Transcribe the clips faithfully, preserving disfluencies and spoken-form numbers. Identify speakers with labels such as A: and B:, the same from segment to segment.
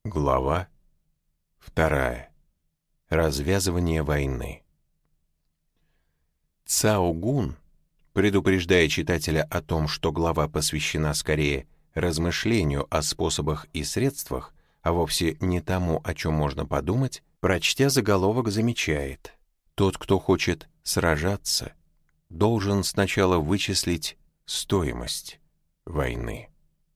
A: Глава вторая. Развязывание войны. Цао Гун, предупреждая читателя о том, что глава посвящена скорее размышлению о способах и средствах, а вовсе не тому, о чем можно подумать, прочтя заголовок, замечает: тот, кто хочет сражаться, должен сначала вычислить стоимость войны.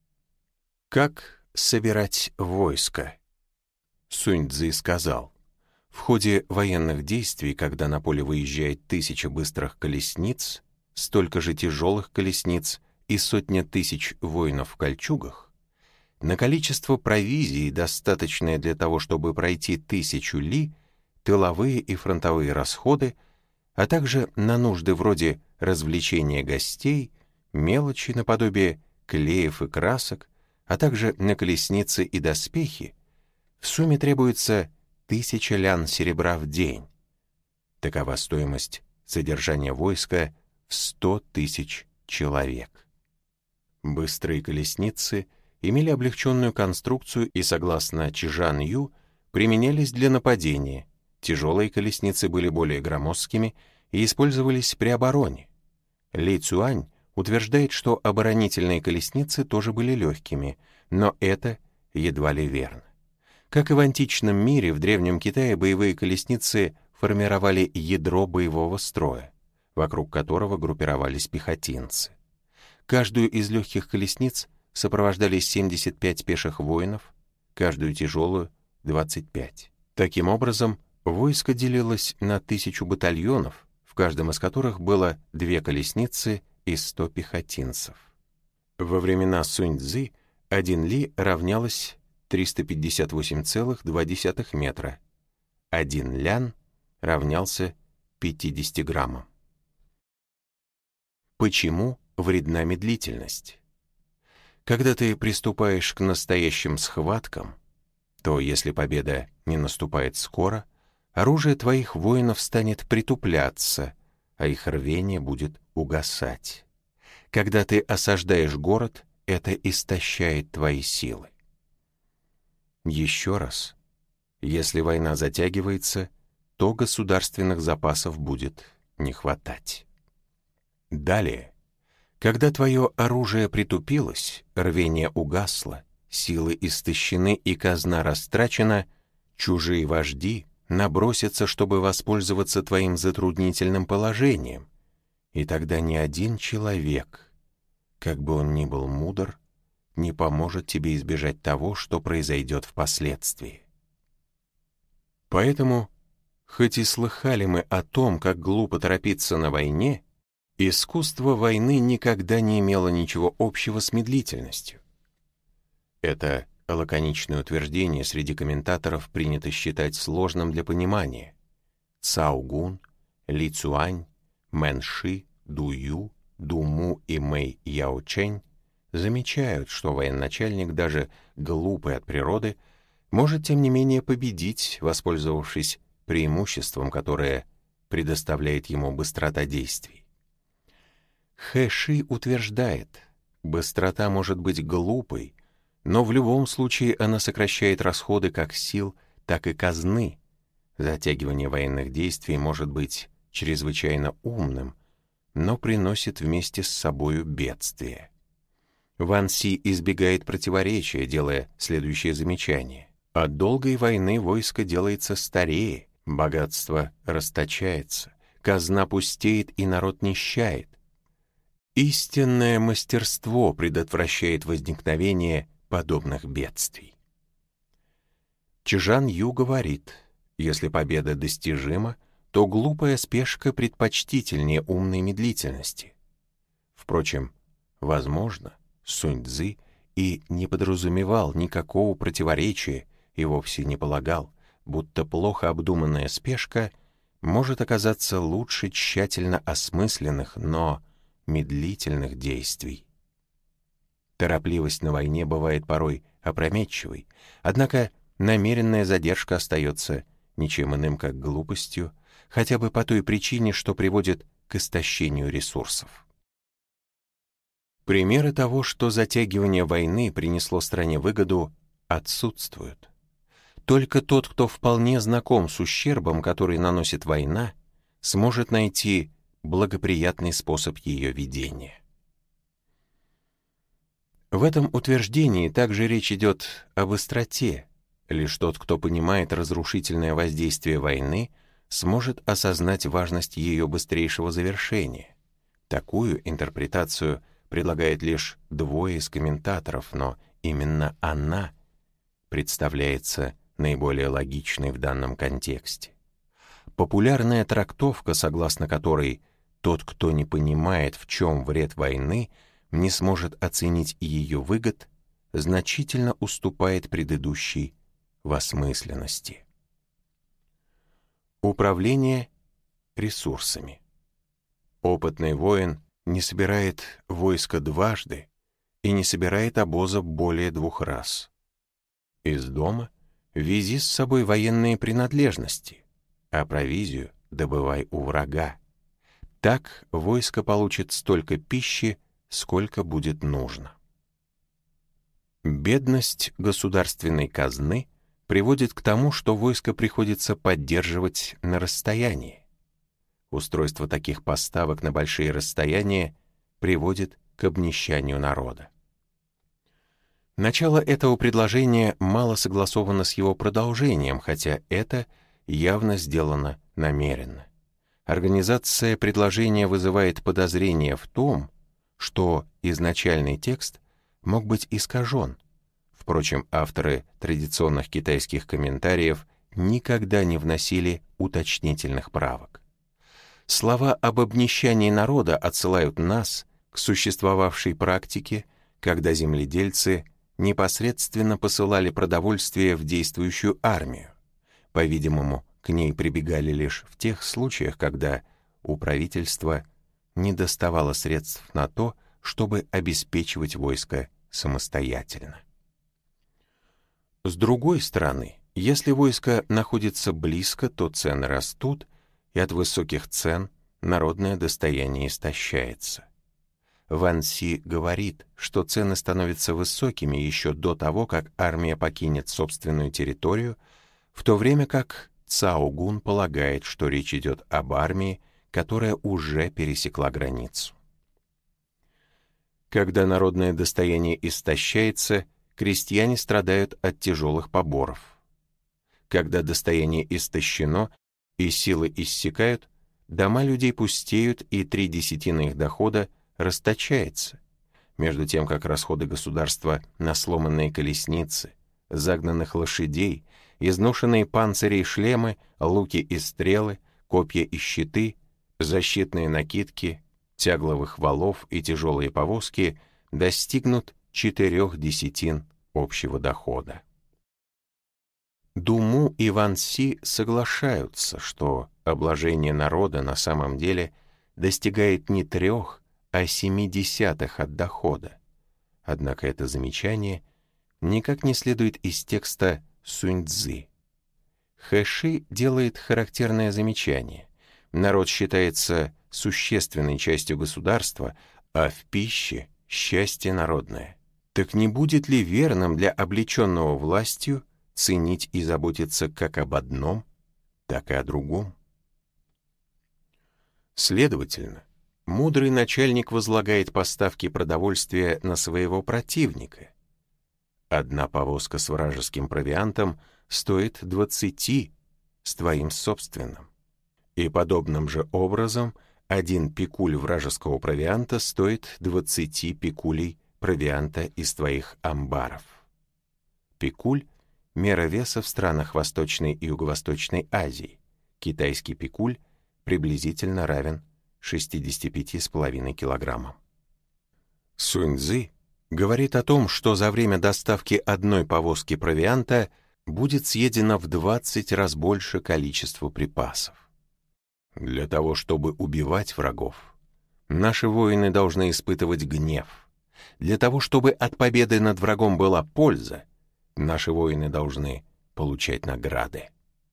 A: Как собирать войско? Сунь Цзы сказал: в ходе военных действий, когда на поле выезжает тысяча быстрых колесниц, столько же тяжелых колесниц и сотня тысяч воинов в кольчугах, на количество провизии, достаточное для того, чтобы пройти тысячу ли, тыловые и фронтовые расходы, а также на нужды вроде развлечения гостей, мелочи наподобие клеев и красок, а также на колесницы и доспехи, в сумме требуется тысяча лян серебра в день. Такова стоимость содержания войска в сто тысяч человек. Быстрые колесницы имели облегченную конструкцию и, согласно Чжан Ю, применялись для нападения. Тяжелые колесницы были более громоздкими и использовались при обороне. Ли Цюань утверждает, что оборонительные колесницы тоже были легкими, но это едва ли верно. Как и в античном мире, в Древнем Китае боевые колесницы формировали ядро боевого строя, вокруг которого группировались пехотинцы. Каждую из легких колесниц сопровождали семьдесят пять пеших воинов, каждую тяжелую — двадцать пять. Таким образом, войско делилось на тысячу батальонов, в каждом из которых было две колесницы и сто пехотинцев. Во времена Сунь Цзы один ли равнялось триста пятьдесят восемь целых два десятых метра, один лян равнялся пятидесяти граммам. Почему вредна медлительность? Когда ты приступаешь к настоящим схваткам, то, если победа не наступает скоро, оружие твоих воинов станет притупляться, а их рвение будет угасать. Когда ты осаждаешь город, это истощает твои силы. Еще раз, если война затягивается, то государственных запасов будет не хватать. Далее, когда твое оружие притупилось, рвение угасло, силы истощены и казна растрачена, чужие вожди набросятся, чтобы воспользоваться твоим затруднительным положением, и тогда ни один человек, как бы он ни был мудр, не поможет тебе избежать того, что произойдет впоследствии. Поэтому, хоть и слыхали мы о том, как глупо торопиться на войне, искусство войны никогда не имело ничего общего с медлительностью. Это лаконичное утверждение среди комментаторов принято считать сложным для понимания. Цао Гун, Ли Цюань, Мэн Ши, Ду Ю, Ду Му и Мэй Яо Чэнь замечают, что военачальник, даже глупый от природы, может тем не менее победить, воспользовавшись преимуществом, которое предоставляет ему быстрота действий. Хэ Ши утверждает: быстрота может быть глупой, но в любом случае она сокращает расходы как сил, так и казны. Затягивание военных действий может быть чрезвычайно умным, но приносит вместе с собою бедствие. Ван Си избегает противоречия, делая следующее замечание: от долгой войны войско делается старее, богатство расточается, казна пустеет и народ нищает. Истинное мастерство предотвращает возникновение подобных бедствий. Чжан Ю говорит: если победа достижима, то глупая спешка предпочтительнее умной медлительности. Впрочем, возможно, Сунь Цзы и не подразумевал никакого противоречия и вовсе не полагал, будто плохо обдуманная спешка может оказаться лучше тщательно осмысленных, но медлительных действий. Торопливость на войне бывает порой опрометчивой, однако намеренная задержка остается ничем иным, как глупостью, хотя бы по той причине, что приводит к истощению ресурсов. Примеры того, что затягивание войны принесло стране выгоду, отсутствуют. Только тот, кто вполне знаком с ущербом, который наносит война, сможет найти благоприятный способ ее ведения. В этом утверждении также речь идет об остроте. Лишь тот, кто понимает разрушительное воздействие войны, сможет осознать важность ее быстрейшего завершения. Такую интерпретацию предлагает лишь двое из комментаторов, но именно она представляется наиболее логичной в данном контексте. Популярная трактовка, согласно которой тот, кто не понимает, в чем вред войны, не сможет оценить ее выгод, значительно уступает предыдущей в осмысленности. Управление ресурсами. Опытный воин не собирает войско дважды и не собирает обоза более двух раз. Из дома вези с собой военные принадлежности, а провизию добывай у врага. Так войско получит столько пищи, сколько будет нужно. Бедность государственной казны приводит к тому, что войско приходится поддерживать на расстоянии. Устройство таких поставок на большие расстояния приводит к обнищанию народа. Начало этого предложения мало согласовано с его продолжением, хотя это явно сделано намеренно. Организация предложения вызывает подозрение в том, что изначальный текст мог быть искажен. Впрочем, авторы традиционных китайских комментариев никогда не вносили уточнительных правок. Слова об обнищании народа отсылают нас к существовавшей практике, когда земледельцы непосредственно посылали продовольствие в действующую армию. По-видимому, к ней прибегали лишь в тех случаях, когда у правительства недоставало средств на то, чтобы обеспечивать войско самостоятельно. С другой стороны, если войско находится близко, то цены растут, и от высоких цен народное достояние истощается. Ван Си говорит, что цены становятся высокими еще до того, как армия покинет собственную территорию, в то время как Цао Гун полагает, что речь идет об армии, которая уже пересекла границу. Когда народное достояние истощается, крестьяне страдают от тяжелых поборов. Когда достояние истощено и силы иссякают, дома людей пустеют, и три десятины их дохода расточается, между тем как расходы государства на сломанные колесницы, загнанных лошадей, изношенные панцири и шлемы, луки и стрелы, копья и щиты, защитные накидки, тягловых валов и тяжелые повозки достигнут четырех десятин общего дохода. Думу и Ван Си соглашаются, что обложение народа на самом деле достигает не трех, а семи десятых от дохода. Однако это замечание никак не следует из текста Сунь-цзы. Хэши делает характерное замечание. Народ считается существенной частью государства, а в пище — счастье народное. Так не будет ли верным для облеченного властью ценить и заботиться как об одном, так и о другом? Следовательно, мудрый начальник возлагает поставки продовольствия на своего противника. Одна повозка с вражеским провиантом стоит двадцати с твоим собственным. И подобным же образом один пикуль вражеского провианта стоит двадцати пикулей провианта из твоих амбаров. Пикуль — мера веса в странах Восточной и Юго-Восточной Азии. Китайский пикуль приблизительно равен шестидесяти пяти с половиной килограммам. Сунь-цзы говорит о том, что за время доставки одной повозки провианта будет съедено в двадцать раз больше количества припасов. Для того, чтобы убивать врагов, наши воины должны испытывать гнев. Для того, чтобы от победы над врагом была польза, наши воины должны получать награды.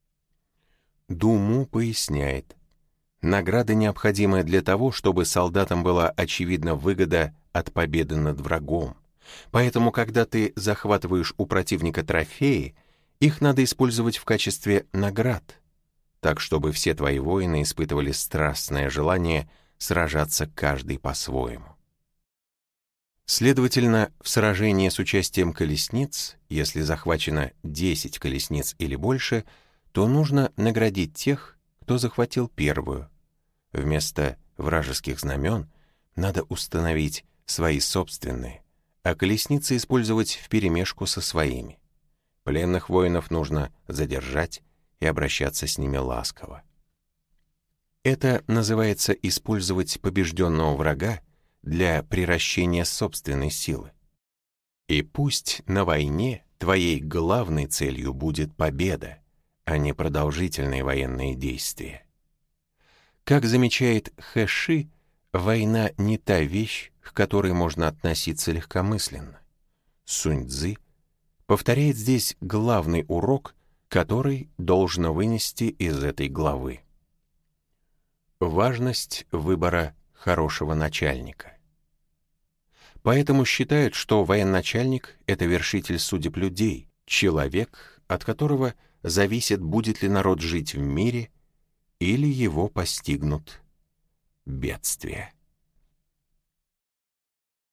A: Думу поясняет, награда необходима для того, чтобы солдатам была очевидна выгода от победы над врагом. Поэтому, когда ты захватываешь у противника трофеи, Их надо использовать в качестве наград, так чтобы все твои воины испытывали страстное желание сражаться каждый по-своему. Следовательно, в сражении с участием колесниц, если захвачено десять колесниц или больше, то нужно наградить тех, кто захватил первую. Вместо вражеских знамен надо установить свои собственные, а колесницы использовать вперемешку со своими. Пленных воинов нужно задержать и обращаться с ними ласково. Это называется использовать побежденного врага для приращения собственной силы. И пусть на войне твоей главной целью будет победа, а не продолжительные военные действия. Как замечает Хэ Ши, война не та вещь, к которой можно относиться легкомысленно. Сунь Цзы повторяет здесь главный урок, который должно вынести из этой главы. Важность выбора хорошего начальника. Поэтому считают, что военачальник — это вершитель судеб людей, человек, от которого зависит, будет ли народ жить в мире или его постигнут бедствия.